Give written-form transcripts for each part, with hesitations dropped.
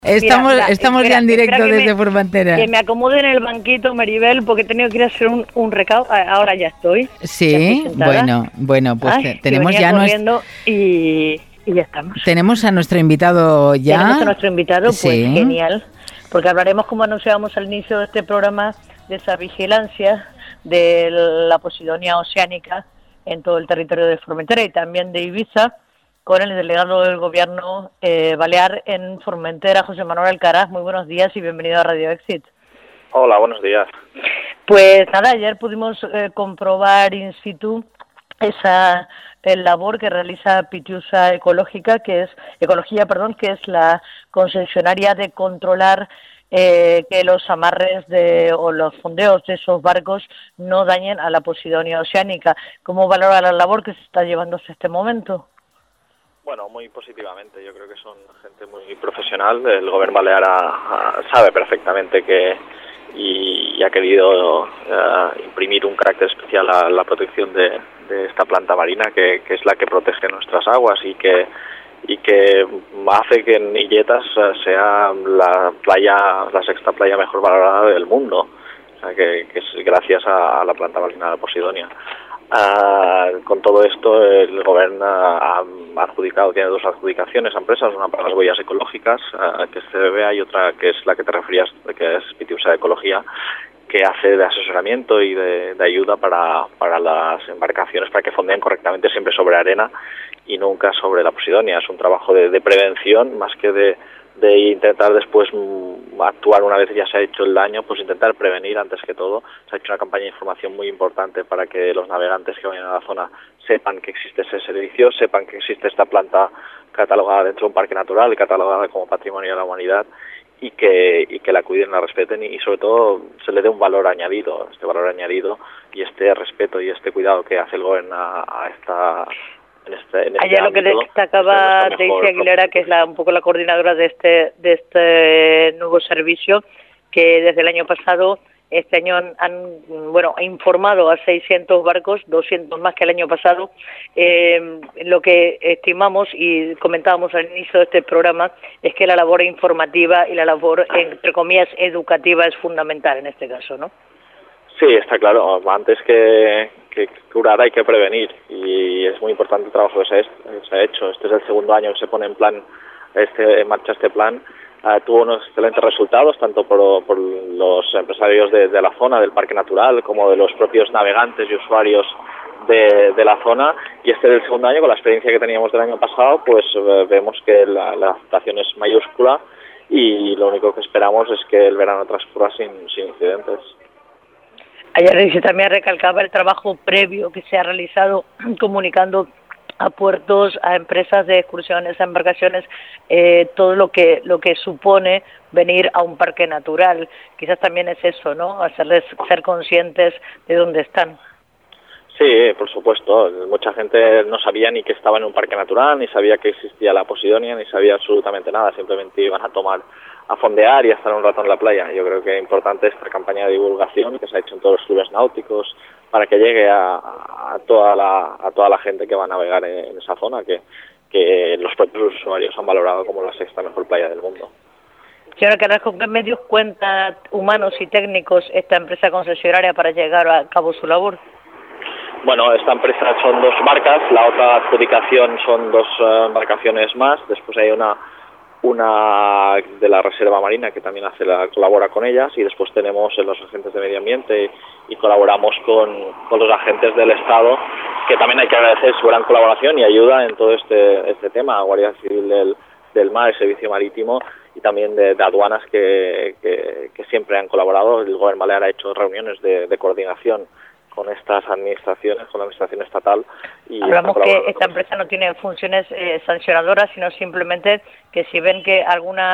Estamos ya en directo desde Formentera. Que me acomode en el banquito, Maribel, porque he tenido que ir a hacer un recado. Ahora ya estoy. Sí, bueno, pues tenemos ya y ya estamos. Tenemos a nuestro invitado ya. Tenemos a nuestro invitado, pues sí. Genial, porque hablaremos, como anunciábamos al inicio de este programa, de esa vigilancia de la posidonia oceánica en todo el territorio de Formentera y también de Ibiza, con el delegado del gobierno balear en Formentera, José Manuel Alcaraz. Muy buenos días y bienvenido a Radio Exit. Hola, buenos días. Pues nada, ayer pudimos comprobar in situ esa labor que realiza Pitiusa Ecología, que es la concesionaria de controlar que los amarres o los fondeos de esos barcos no dañen a la posidonia oceánica. ¿Cómo valora la labor que se está llevando hasta este momento? Bueno, muy positivamente. Yo creo que son gente muy profesional. El gobierno balear sabe perfectamente que y ha querido imprimir un carácter especial a la protección de esta planta marina que es la que protege nuestras aguas y que hace que en Illetas sea la sexta playa mejor valorada del mundo. O sea, que es gracias a la planta marina de Posidonia. Con todo esto, el gobierno tiene dos adjudicaciones a empresas, una para las huellas ecológicas, que es CBBA, y otra que es la que te referías, que es Pitiusa Ecología, que hace de asesoramiento y de ayuda para las embarcaciones para que fondeen correctamente siempre sobre arena y nunca sobre la posidonia. Es un trabajo de prevención más que de intentar después actuar una vez ya se ha hecho el daño, pues intentar prevenir antes que todo. Se ha hecho una campaña de información muy importante para que los navegantes que vayan a la zona sepan que existe ese servicio, sepan que existe esta planta catalogada dentro de un parque natural y catalogada como patrimonio de la humanidad y que la cuiden, la respeten y sobre todo se le dé un valor añadido, y este respeto y este cuidado que hace el gobierno a esta... Allá lo que destacaba Daisy Aguilera, que es un poco la coordinadora de este nuevo servicio, que desde el año pasado, este año han informado a 600 barcos, 200 más que el año pasado. Lo que estimamos y comentábamos al inicio de este programa es que la labor informativa y la labor, entre comillas, educativa es fundamental en este caso, ¿no? Sí, está claro. Antes que curar hay que prevenir y es muy importante el trabajo que se ha hecho. Este es el segundo año que se pone en marcha este plan. Tuvo unos excelentes resultados tanto por los empresarios de la zona, del parque natural, como de los propios navegantes y usuarios de la zona, y este es el segundo año. Con la experiencia que teníamos del año pasado, pues vemos que la aceptación es mayúscula y lo único que esperamos es que el verano transcurra sin incidentes. Ayer también recalcaba el trabajo previo que se ha realizado comunicando a puertos, a empresas de excursiones, a embarcaciones, todo lo que supone venir a un parque natural. Quizás también es eso, ¿no? Hacerles ser conscientes de dónde están. Sí, por supuesto. Mucha gente no sabía ni que estaba en un parque natural, ni sabía que existía la Posidonia, ni sabía absolutamente nada. Simplemente iban a fondear y a estar un rato en la playa. Yo creo que es importante esta campaña de divulgación que se ha hecho en todos los clubes náuticos para que llegue a toda la gente que va a navegar en esa zona, que los propios usuarios han valorado como la sexta mejor playa del mundo. Señora Carrasco, ¿con qué medios cuenta, humanos y técnicos, esta empresa concesionaria para llegar a cabo su labor? Bueno, esta empresa son dos barcas, la otra adjudicación son dos embarcaciones más, después hay una de la Reserva Marina que también colabora con ellas, y después tenemos los agentes de medio ambiente y colaboramos con los agentes del Estado, que también hay que agradecer su gran colaboración y ayuda en todo este tema, Guardia Civil del Mar, el Servicio Marítimo y también de aduanas que siempre han colaborado. El Gobierno balear ha hecho reuniones de coordinación con estas administraciones, con la administración estatal. Hablamos que esta empresa no tiene funciones sancionadoras, sino simplemente que si ven que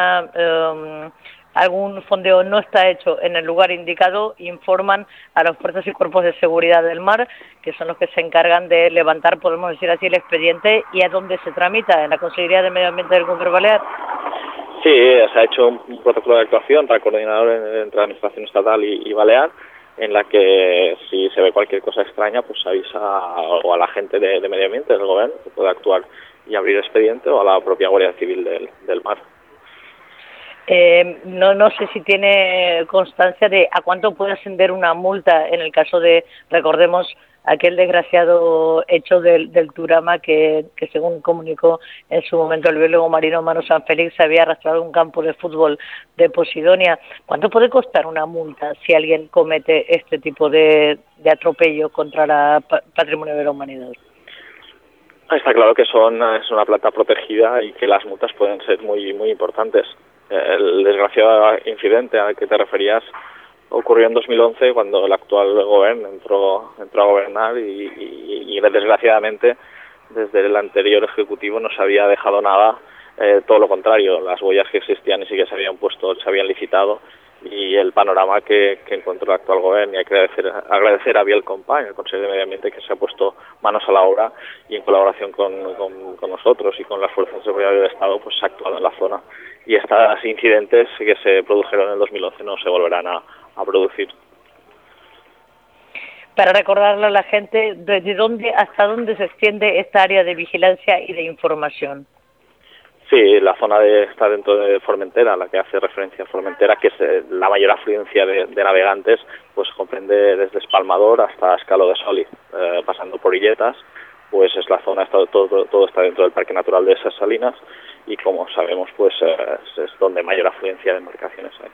algún fondeo no está hecho en el lugar indicado, informan a las fuerzas y cuerpos de seguridad del mar, que son los que se encargan de levantar, podemos decir así, el expediente. ¿Y a dónde se tramita? ¿En la Consejería de Medio Ambiente del Gobierno balear? Sí, se ha hecho un protocolo de actuación para coordinador entre la administración estatal y balear, en la que si se ve cualquier cosa extraña, pues se avisa o a la gente de medio ambiente del gobierno, que puede actuar y abrir expediente, o a la propia Guardia Civil del mar. No sé si tiene constancia de a cuánto puede ascender una multa en el caso de, recordemos, aquel desgraciado hecho del Turama que según comunicó en su momento el biólogo marino Manu San Félix, se había arrastrado un campo de fútbol de Posidonia. ¿Cuánto puede costar una multa si alguien comete este tipo de atropello contra el patrimonio de la humanidad? Está claro que es una planta protegida y que las multas pueden ser muy importantes. El desgraciado incidente al que te referías ocurrió en 2011 cuando el actual gobierno entró a gobernar y desgraciadamente desde el anterior ejecutivo no se había dejado nada, todo lo contrario, las huellas que existían y sí que se habían puesto, se habían licitado, y el panorama que encontró el actual gobierno. Y hay que agradecer a Biel Company, el Consejo de Medio Ambiente, que se ha puesto manos a la obra y en colaboración con nosotros y con las fuerzas de seguridad del Estado pues se ha actuado en la zona, y estos incidentes que se produjeron en el 2011 no se volverán a producir. Para recordarle a la gente, ¿desde dónde hasta dónde se extiende esta área de vigilancia y de información? Sí, la zona está dentro de Formentera, la que hace referencia a Formentera, que es la mayor afluencia de navegantes, pues comprende desde Espalmador hasta Escalo de Soli, pasando por Illetas, pues es la zona, todo está dentro del Parque Natural de esas Salinas, y como sabemos, pues es donde mayor afluencia de embarcaciones hay.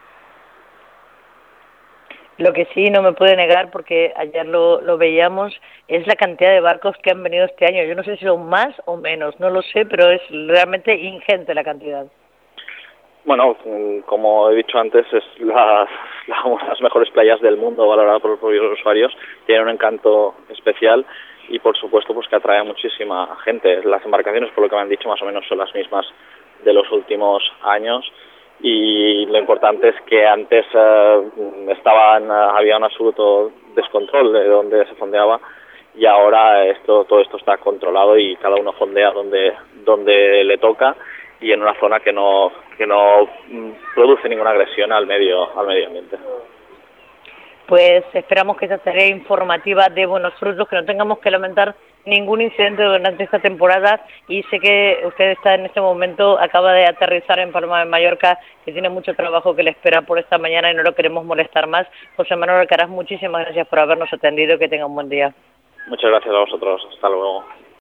Lo que sí no me puede negar, porque ayer lo veíamos, es la cantidad de barcos que han venido este año. Yo no sé si son más o menos, no lo sé, pero es realmente ingente la cantidad. Bueno, como he dicho antes, es una de las mejores playas del mundo, valorada por los propios usuarios. Tiene un encanto especial y, por supuesto, pues que atrae a muchísima gente. Las embarcaciones, por lo que me han dicho, más o menos son las mismas de los últimos años. Y lo importante es que antes había un absoluto descontrol de dónde se fondeaba, y ahora todo esto está controlado y cada uno fondea donde le toca, y en una zona que no produce ninguna agresión al medio ambiente. Pues esperamos que esta tarea informativa dé buenos frutos, que no tengamos que lamentar ningún incidente durante esta temporada. Y sé que usted está en este momento, acaba de aterrizar en Palma de Mallorca, que tiene mucho trabajo que le espera por esta mañana y no lo queremos molestar más. José Manuel Alcaraz, muchísimas gracias por habernos atendido y que tenga un buen día. Muchas gracias a vosotros. Hasta luego.